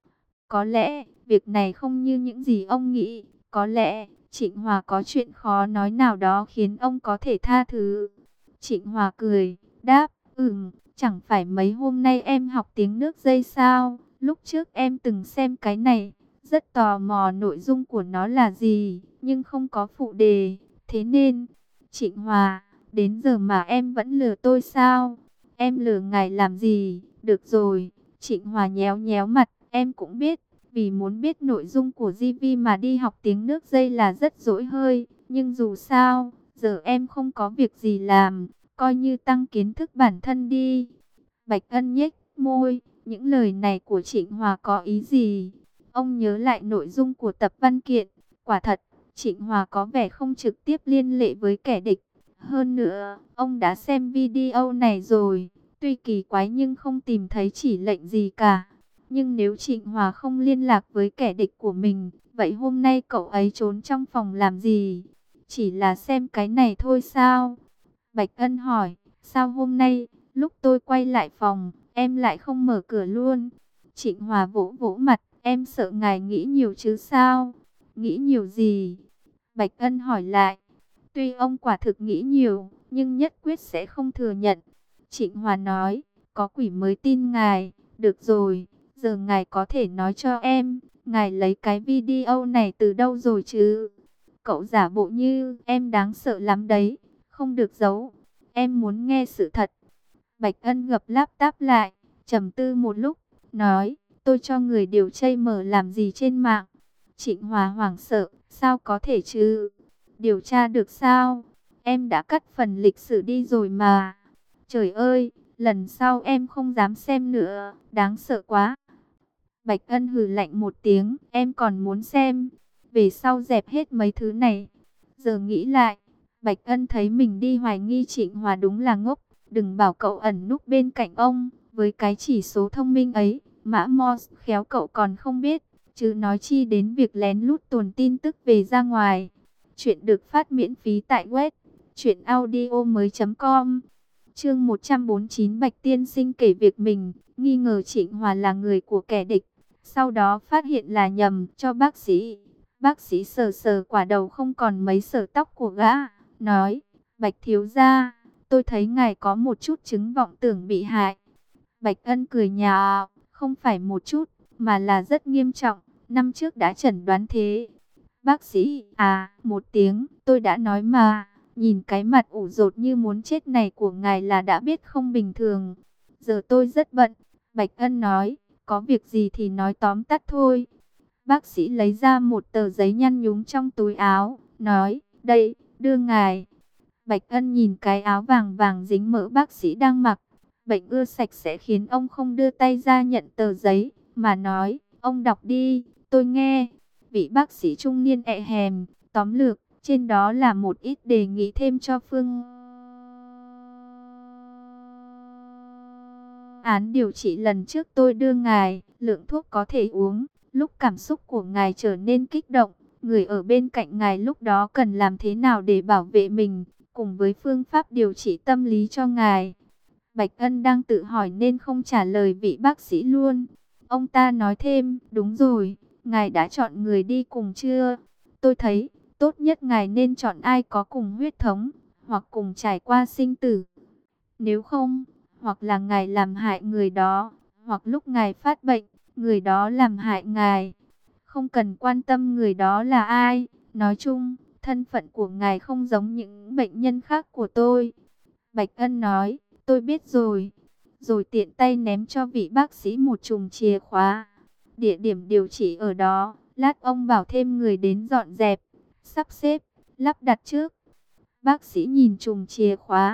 Có lẽ, việc này không như những gì ông nghĩ, có lẽ, Trịnh Hòa có chuyện khó nói nào đó khiến ông có thể tha thứ. Trịnh Hòa cười, đáp, ừm, chẳng phải mấy hôm nay em học tiếng nước dây sao, lúc trước em từng xem cái này, rất tò mò nội dung của nó là gì, nhưng không có phụ đề, thế nên, Trịnh Hòa, đến giờ mà em vẫn lừa tôi sao? Em lừa ngài làm gì? Được rồi, Trịnh Hòa nhéo nhéo mặt, em cũng biết, vì muốn biết nội dung của gi vê mà đi học tiếng nước dây là rất dỗi hơi, nhưng dù sao, giờ em không có việc gì làm, coi như tăng kiến thức bản thân đi. Bạch Ân nhếch môi, những lời này của Trịnh Hòa có ý gì? Ông nhớ lại nội dung của tập văn kiện, quả thật, Trịnh Hòa có vẻ không trực tiếp liên lệ với kẻ địch. Hơn nữa, ông đã xem video này rồi, tuy kỳ quái nhưng không tìm thấy chỉ lệnh gì cả. Nhưng nếu Trịnh Hòa không liên lạc với kẻ địch của mình, vậy hôm nay cậu ấy trốn trong phòng làm gì? Chỉ là xem cái này thôi sao? Bạch Ân hỏi, sao hôm nay, lúc tôi quay lại phòng, em lại không mở cửa luôn? Trịnh Hòa vỗ vỗ mặt, em sợ ngài nghĩ nhiều chứ sao? Nghĩ nhiều gì? Bạch Ân hỏi lại. Tuy ông quả thực nghĩ nhiều, nhưng nhất quyết sẽ không thừa nhận. Trịnh Hòa nói, có quỷ mới tin ngài. Được rồi, giờ ngài có thể nói cho em, ngài lấy cái video này từ đâu rồi chứ? Cậu giả bộ như em đáng sợ lắm đấy, không được giấu. Em muốn nghe sự thật. Bạch Ân gập laptop lại, trầm tư một lúc, nói, tôi cho người điều tra mở làm gì trên mạng? Trịnh Hòa hoảng sợ, sao có thể chứ? Điều tra được sao? Em đã cắt phần lịch sử đi rồi mà. Trời ơi, lần sau em không dám xem nữa, đáng sợ quá. Bạch Ân hừ lạnh một tiếng, em còn muốn xem. Về sau dẹp hết mấy thứ này. Giờ nghĩ lại, Bạch Ân thấy mình đi hoài nghi Trịnh Hòa đúng là ngốc. Đừng bảo cậu ẩn núp bên cạnh ông, với cái chỉ số thông minh ấy, mã Morse khéo cậu còn không biết, chứ nói chi đến việc lén lút tuồn tin tức về ra ngoài. Chuyện được phát miễn phí tại web truyện audio mới chấm com. Chương một trăm bốn mươi chín, Bạch Tiên Sinh kể việc mình nghi ngờ Trịnh Hòa là người của kẻ địch, sau đó phát hiện là nhầm cho bác sĩ. Bác sĩ sờ sờ quả đầu không còn mấy sợi tóc của gã, nói, Bạch thiếu gia, tôi thấy ngài có một chút chứng vọng tưởng bị hại. Bạch Ân cười nhạo, không phải một chút, mà là rất nghiêm trọng, năm trước đã chẩn đoán thế. Bác sĩ, à, một tiếng, tôi đã nói mà, nhìn cái mặt ủ rột như muốn chết này của ngài là đã biết không bình thường. Giờ tôi rất bận, Bạch Ân nói, có việc gì thì nói tóm tắt thôi. Bác sĩ lấy ra một tờ giấy nhăn nhúm trong túi áo, nói, đây, đưa ngài. Bạch Ân nhìn cái áo vàng vàng dính mỡ bác sĩ đang mặc. Bệnh ưa sạch sẽ khiến ông không đưa tay ra nhận tờ giấy, mà nói, ông đọc đi, tôi nghe. Vị bác sĩ trung niên ẹ hèm, tóm lược, trên đó là một ít đề nghị thêm cho phương án điều trị lần trước tôi đưa ngài, lượng thuốc có thể uống. Lúc cảm xúc của ngài trở nên kích động, người ở bên cạnh ngài lúc đó cần làm thế nào để bảo vệ mình, cùng với phương pháp điều trị tâm lý cho ngài. Bạch Ân đang tự hỏi nên không trả lời vị bác sĩ luôn. Ông ta nói thêm, đúng rồi, ngài đã chọn người đi cùng chưa? Tôi thấy, tốt nhất ngài nên chọn ai có cùng huyết thống, hoặc cùng trải qua sinh tử. Nếu không, hoặc là ngài làm hại người đó, hoặc lúc ngài phát bệnh, người đó làm hại ngài. Không cần quan tâm người đó là ai. Nói chung, thân phận của ngài không giống những bệnh nhân khác của tôi. Bạch Ân nói, tôi biết rồi. Rồi tiện tay ném cho vị bác sĩ một chùm chìa khóa. Địa điểm điều trị ở đó, lát ông bảo thêm người đến dọn dẹp, sắp xếp, lắp đặt trước. Bác sĩ nhìn chùm chìa khóa,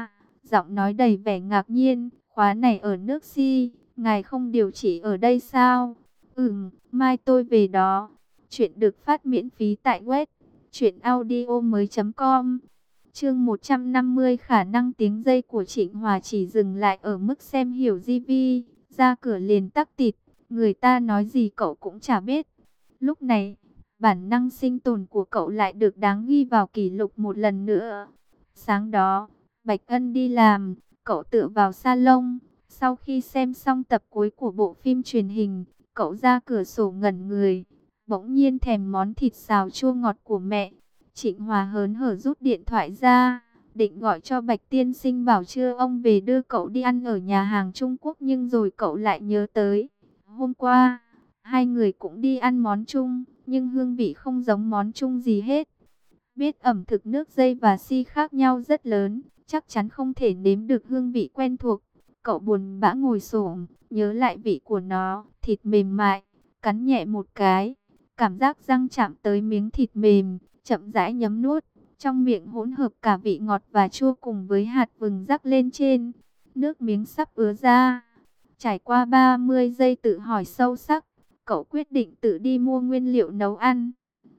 giọng nói đầy vẻ ngạc nhiên, khóa này ở nước Si, ngài không điều trị ở đây sao? Ừm, mai tôi về đó. Chuyện được phát miễn phí tại web truyện audio mới.com. Chương một trăm năm mươi, khả năng tiếng dây của Trịnh Hòa chỉ dừng lại ở mức xem hiểu gi vi, ra cửa liền tắc tịt, người ta nói gì cậu cũng chả biết. Lúc này, bản năng sinh tồn của cậu lại được đáng ghi vào kỷ lục một lần nữa. Sáng đó, Bạch Ân đi làm, cậu tựa vào salon, sau khi xem xong tập cuối của bộ phim truyền hình, cậu ra cửa sổ ngẩn người, bỗng nhiên thèm món thịt xào chua ngọt của mẹ. Trịnh Hòa hớn hở rút điện thoại ra, định gọi cho Bạch Tiên Sinh bảo trưa ông về đưa cậu đi ăn ở nhà hàng Trung Quốc, nhưng rồi cậu lại nhớ tới hôm qua hai người cũng đi ăn món Trung, nhưng hương vị không giống món Trung gì hết. Biết ẩm thực nước dây và Si khác nhau rất lớn, chắc chắn không thể nếm được hương vị quen thuộc. Cậu buồn bã ngồi xổm, nhớ lại vị của nó, thịt mềm mại, cắn nhẹ một cái, cảm giác răng chạm tới miếng thịt mềm, chậm rãi nhấm nuốt, trong miệng hỗn hợp cả vị ngọt và chua cùng với hạt vừng rắc lên trên. Nước miếng sắp ứa ra. Trải qua ba mươi giây tự hỏi sâu sắc, cậu quyết định tự đi mua nguyên liệu nấu ăn.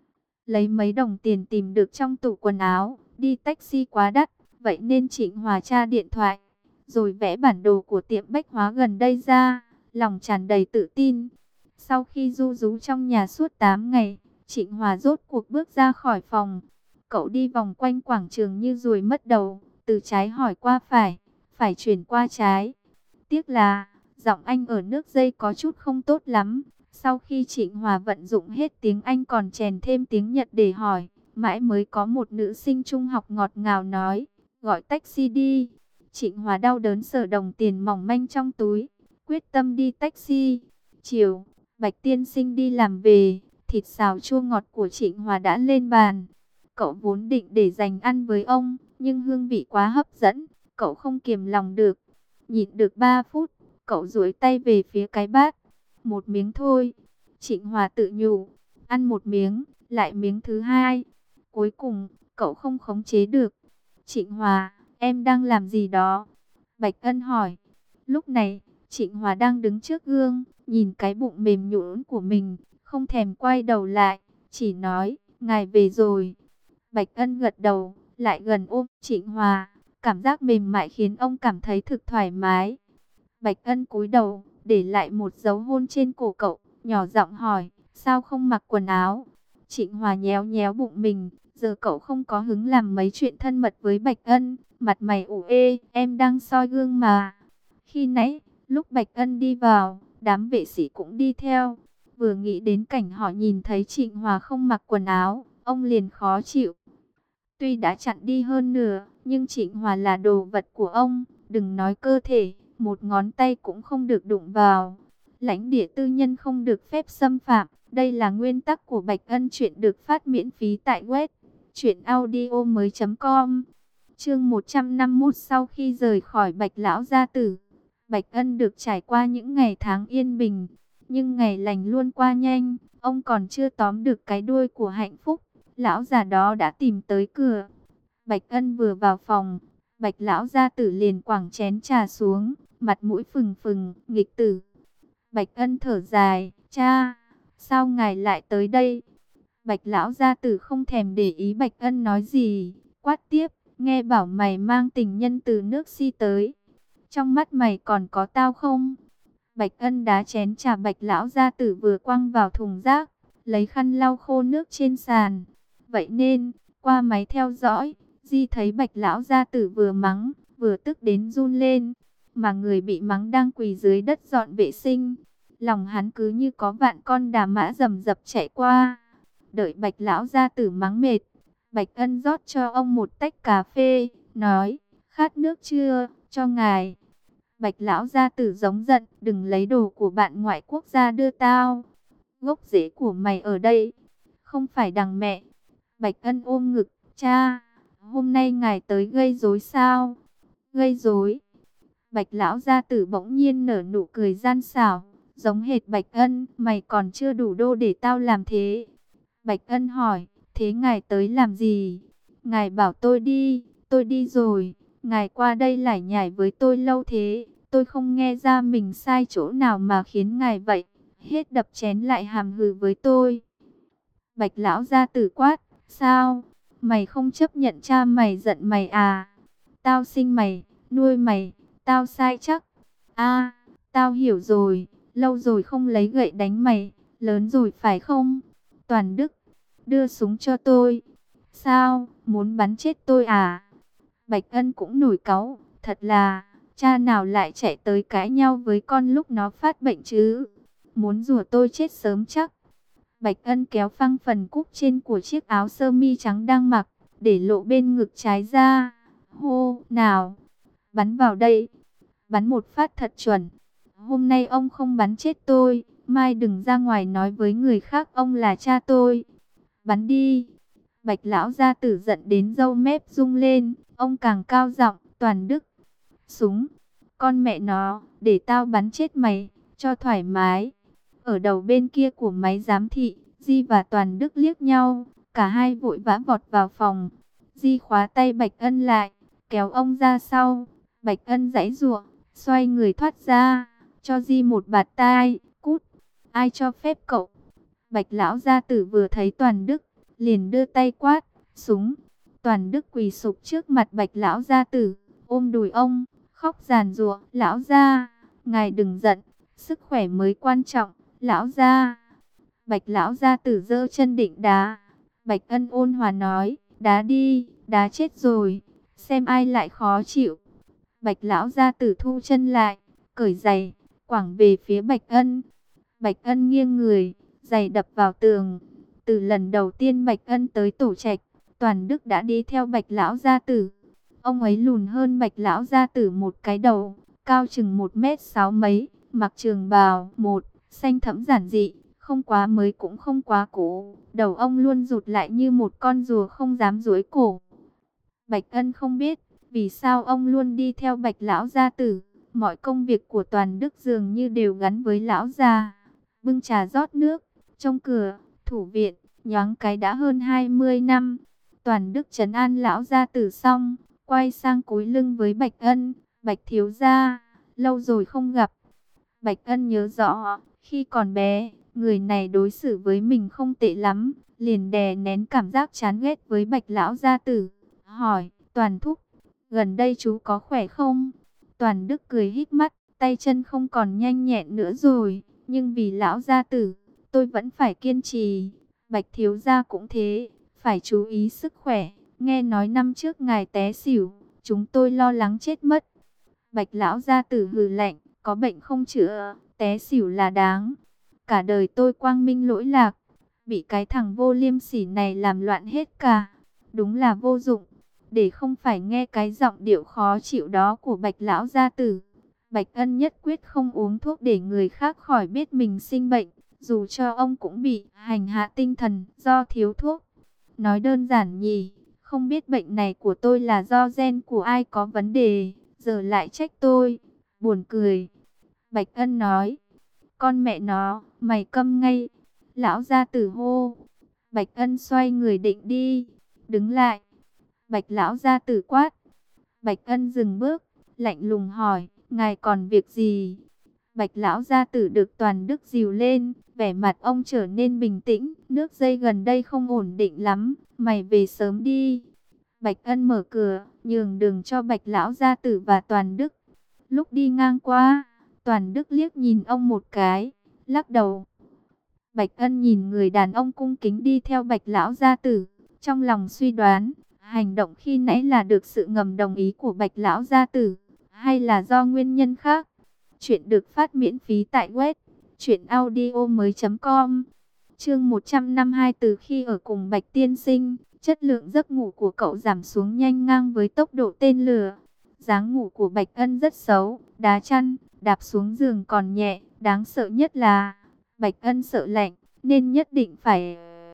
Lấy mấy đồng tiền tìm được trong tủ quần áo, đi taxi quá đắt, vậy nên Trịnh Hòa tra điện thoại, rồi vẽ bản đồ của tiệm bách hóa gần đây ra, lòng tràn đầy tự tin. Sau khi ru rú trong nhà suốt tám ngày, Trịnh Hòa rốt cuộc bước ra khỏi phòng. Cậu đi vòng quanh quảng trường như ruồi mất đầu, từ trái hỏi qua phải, phải chuyển qua trái. Tiếc là, giọng anh ở nước dây có chút không tốt lắm. Sau khi Trịnh Hòa vận dụng hết tiếng Anh còn chèn thêm tiếng Nhật để hỏi, mãi mới có một nữ sinh trung học ngọt ngào nói, gọi taxi đi. Trịnh Hòa đau đớn sờ đồng tiền mỏng manh trong túi, quyết tâm đi taxi. Chiều, Bạch Tiên Sinh đi làm về, thịt xào chua ngọt của Trịnh Hòa đã lên bàn. Cậu vốn định để dành ăn với ông, nhưng hương vị quá hấp dẫn, cậu không kiềm lòng được. Nhịn được ba phút, cậu duỗi tay về phía cái bát. Một miếng thôi. Trịnh Hòa tự nhủ. Ăn một miếng, lại miếng thứ hai. Cuối cùng, cậu không khống chế được. Trịnh Hòa, em đang làm gì đó? Bạch Ân hỏi. Lúc này, Trịnh Hòa đang đứng trước gương, nhìn cái bụng mềm nhũn của mình, không thèm quay đầu lại, chỉ nói, ngài về rồi. Bạch Ân gật đầu, lại gần ôm Trịnh Hòa, cảm giác mềm mại khiến ông cảm thấy thực thoải mái. Bạch Ân cúi đầu, để lại một dấu hôn trên cổ cậu, nhỏ giọng hỏi, sao không mặc quần áo? Trịnh Hòa nhéo nhéo bụng mình, giờ cậu không có hứng làm mấy chuyện thân mật với Bạch Ân, mặt mày ủ ê, em đang soi gương mà. Khi nãy, lúc Bạch Ân đi vào, đám vệ sĩ cũng đi theo. Vừa nghĩ đến cảnh họ nhìn thấy Trịnh Hòa không mặc quần áo, ông liền khó chịu. Tuy đã chặn đi hơn nửa, nhưng Trịnh Hòa là đồ vật của ông, đừng nói cơ thể, một ngón tay cũng không được đụng vào. Lãnh địa tư nhân không được phép xâm phạm, đây là nguyên tắc của Bạch Ân. Chuyện được phát miễn phí tại web truyện audio mới.com. Chương một trăm năm mươi mốt, sau khi rời khỏi Bạch lão gia tử, Bạch Ân được trải qua những ngày tháng yên bình, nhưng ngày lành luôn qua nhanh, ông còn chưa tóm được cái đuôi của hạnh phúc, lão già đó đã tìm tới cửa. Bạch Ân vừa vào phòng, Bạch lão gia tử liền quẳng chén trà xuống, mặt mũi phừng phừng, nghịch tử. Bạch Ân thở dài, cha, sao ngài lại tới đây? Bạch lão gia tử không thèm để ý Bạch Ân nói gì, quát tiếp, nghe bảo mày mang tình nhân từ nước Si tới, trong mắt mày còn có tao không? Bạch Ân đá chén trà Bạch lão gia tử vừa quăng vào thùng rác, lấy khăn lau khô nước trên sàn. Vậy nên, qua máy theo dõi, Di thấy Bạch lão gia tử vừa mắng, vừa tức đến run lên, mà người bị mắng đang quỳ dưới đất dọn vệ sinh. Lòng hắn cứ như có vạn con đà mã rầm rập chạy qua. Đợi Bạch lão gia tử mắng mệt, Bạch Ân rót cho ông một tách cà phê, nói, khát nước chưa, cho ngài. Bạch lão gia tử giống giận, đừng lấy đồ của bạn ngoại quốc gia đưa tao. Gốc rễ của mày ở đây, không phải đằng mẹ. Bạch Ân ôm ngực, cha, hôm nay ngài tới gây rối sao? Gây rối? Bạch lão gia tử bỗng nhiên nở nụ cười gian xảo, giống hệt Bạch Ân, mày còn chưa đủ đô để tao làm thế. Bạch Ân hỏi, thế ngài tới làm gì? Ngài bảo tôi đi, tôi đi rồi, ngài qua đây lải nhải với tôi lâu thế, tôi không nghe ra mình sai chỗ nào mà khiến ngài vậy. Hết đập chén lại hàm hừ với tôi. Bạch lão gia tử quát, sao? Mày không chấp nhận cha mày giận mày à? Tao sinh mày, nuôi mày, tao sai chắc. A, tao hiểu rồi, lâu rồi không lấy gậy đánh mày, lớn rồi phải không? Toàn Đức, đưa súng cho tôi. Sao, muốn bắn chết tôi à? Bạch Ân cũng nổi cáu, thật là, cha nào lại chạy tới cãi nhau với con lúc nó phát bệnh chứ? Muốn rủa tôi chết sớm chắc. Bạch Ân kéo phăng phần cúc trên của chiếc áo sơ mi trắng đang mặc, để lộ bên ngực trái ra. Hô, nào, bắn vào đây, bắn một phát thật chuẩn. Hôm nay ông không bắn chết tôi, mai đừng ra ngoài nói với người khác ông là cha tôi. Bắn đi. Bạch lão gia tử giận đến râu mép rung lên, ông càng cao giọng, Toàn Đức. Súng, con mẹ nó, để tao bắn chết mày, cho thoải mái. Ở đầu bên kia của máy giám thị, Di và Toàn Đức liếc nhau, cả hai vội vã vọt vào phòng. Di khóa tay Bạch Ân lại, kéo ông ra sau. Bạch Ân giãy giụa, xoay người thoát ra, cho Di một bạt tai, cút. Ai cho phép cậu? Bạch lão gia tử vừa thấy Toàn Đức, liền đưa tay quát, súng. Toàn Đức quỳ sụp trước mặt Bạch lão gia tử, ôm đùi ông, khóc giàn giụa, lão gia, ngài đừng giận, sức khỏe mới quan trọng, lão gia. Bạch lão gia tử giơ chân định đá. Bạch Ân ôn hòa nói, đá đi, đá chết rồi, xem ai lại khó chịu. Bạch lão gia tử thu chân lại, cởi giày, quẳng về phía Bạch Ân. Bạch Ân nghiêng người, giày đập vào tường. Từ lần đầu tiên Bạch Ân tới tổ trạch, Toàn Đức đã đi theo Bạch lão gia tử. Ông ấy lùn hơn Bạch lão gia tử một cái đầu, cao chừng một mét sáu mấy, mặc trường bào một, xanh thẫm giản dị, không quá mới cũng không quá cũ. Đầu ông luôn rụt lại như một con rùa không dám duỗi cổ. Bạch Ân không biết vì sao ông luôn đi theo Bạch lão gia tử. Mọi công việc của Toàn Đức dường như đều gắn với lão già. Bưng trà rót nước, trông cửa, thủ viện, nhoáng cái đã hơn hai mươi năm. Toàn Đức trấn an lão gia tử xong, quay sang cúi lưng với Bạch Ân. Bạch thiếu gia, lâu rồi không gặp. Bạch Ân nhớ rõ, khi còn bé, người này đối xử với mình không tệ lắm, liền đè nén cảm giác chán ghét với Bạch lão gia tử. Hỏi, Toàn thúc, gần đây chú có khỏe không? Toàn Đức cười híp mắt, tay chân không còn nhanh nhẹn nữa rồi, nhưng vì lão gia tử, tôi vẫn phải kiên trì. Bạch thiếu gia cũng thế, phải chú ý sức khỏe. Nghe nói năm trước ngài té xỉu, chúng tôi lo lắng chết mất. Bạch lão gia tử hừ lạnh, có bệnh không chữa, té xỉu là đáng. Cả đời tôi quang minh lỗi lạc, bị cái thằng vô liêm sỉ này làm loạn hết cả. Đúng là vô dụng. Để không phải nghe cái giọng điệu khó chịu đó của Bạch lão gia tử, Bạch Ân nhất quyết không uống thuốc để người khác khỏi biết mình sinh bệnh, dù cho ông cũng bị hành hạ tinh thần do thiếu thuốc. Nói đơn giản nhỉ, không biết bệnh này của tôi là do gen của ai có vấn đề, giờ lại trách tôi, buồn cười. Bạch Ân nói, con mẹ nó, mày câm ngay. Lão gia tử hô. Bạch Ân xoay người định đi, đứng lại. Bạch lão gia tử quát. Bạch Ân dừng bước, lạnh lùng hỏi, ngài còn việc gì? Bạch lão gia tử được Toàn Đức dìu lên, vẻ mặt ông trở nên bình tĩnh, nước dây gần đây không ổn định lắm, mày về sớm đi. Bạch Ân mở cửa, nhường đường cho Bạch lão gia tử và Toàn Đức. Lúc đi ngang qua, Toàn Đức liếc nhìn ông một cái, lắc đầu. Bạch Ân nhìn người đàn ông cung kính đi theo Bạch lão gia tử, trong lòng suy đoán, hành động khi nãy là được sự ngầm đồng ý của Bạch lão gia tử, hay là do nguyên nhân khác. Chuyện được phát miễn phí tại web truyện audio mới chấm com. Chương một trăm năm mươi hai. Từ khi ở cùng Bạch tiên sinh, chất lượng giấc ngủ của cậu giảm xuống nhanh ngang với tốc độ tên lửa. Dáng ngủ của Bạch Ân rất xấu, đá chăn, đạp xuống giường còn nhẹ, đáng sợ nhất là Bạch Ân sợ lạnh, nên nhất định phải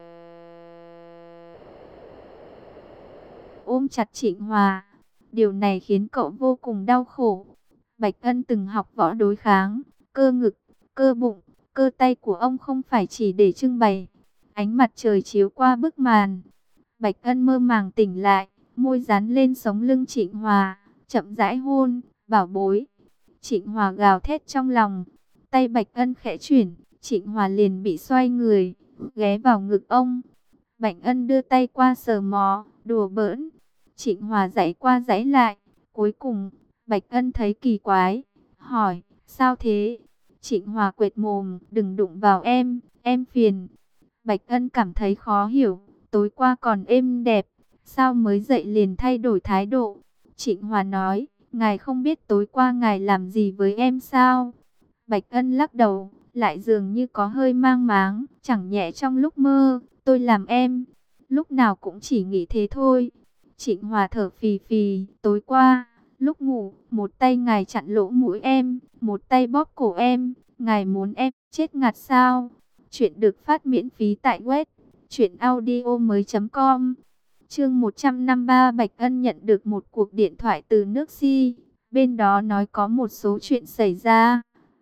ôm chặt Trịnh Hòa. Điều này khiến cậu vô cùng đau khổ. Bạch Ân từng học võ đối kháng, cơ ngực, cơ bụng, cơ tay của ông không phải chỉ để trưng bày. Ánh mặt trời chiếu qua bức màn, Bạch Ân mơ màng tỉnh lại, môi dán lên sống lưng Trịnh Hòa, chậm rãi hôn, bảo bối. Trịnh Hòa gào thét trong lòng, tay Bạch Ân khẽ chuyển, Trịnh Hòa liền bị xoay người, ghé vào ngực ông. Bạch Ân đưa tay qua sờ mó, đùa bỡn. Trịnh Hòa giãy qua giãy lại, cuối cùng, Bạch Ân thấy kỳ quái, hỏi, sao thế? Trịnh Hòa quệt mồm, đừng đụng vào em, em phiền. Bạch Ân cảm thấy khó hiểu, tối qua còn êm đẹp, sao mới dậy liền thay đổi thái độ? Trịnh Hòa nói, ngài không biết tối qua ngài làm gì với em sao? Bạch Ân lắc đầu, lại dường như có hơi mang máng, chẳng nhẹ trong lúc mơ, tôi làm em, lúc nào cũng chỉ nghĩ thế thôi. Trịnh Hòa thở phì phì, tối qua, lúc ngủ, một tay ngài chặn lỗ mũi em, một tay bóp cổ em, ngài muốn em chết ngạt sao? Chuyện được phát miễn phí tại web truyện audio mới.com. Chương một trăm năm mươi ba, Bạch Ân nhận được một cuộc điện thoại từ nước Si, bên đó nói có một số chuyện xảy ra.